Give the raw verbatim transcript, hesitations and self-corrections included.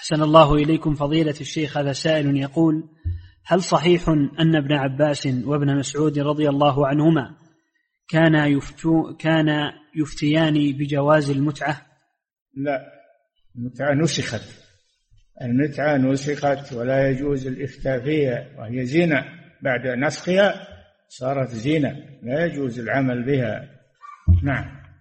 أحسن الله إليكم فضيلة الشيخ. هذا سائل يقول: هل صحيح أن ابن عباس وابن مسعود رضي الله عنهما كان يفتو كان يفتيان بجواز المتعة؟ لا، المتعة نسخت، المتعة نسخت ولا يجوز الإفتاء فيها، وهي زنا، بعد نسخها صارت زنا لا يجوز العمل بها. نعم.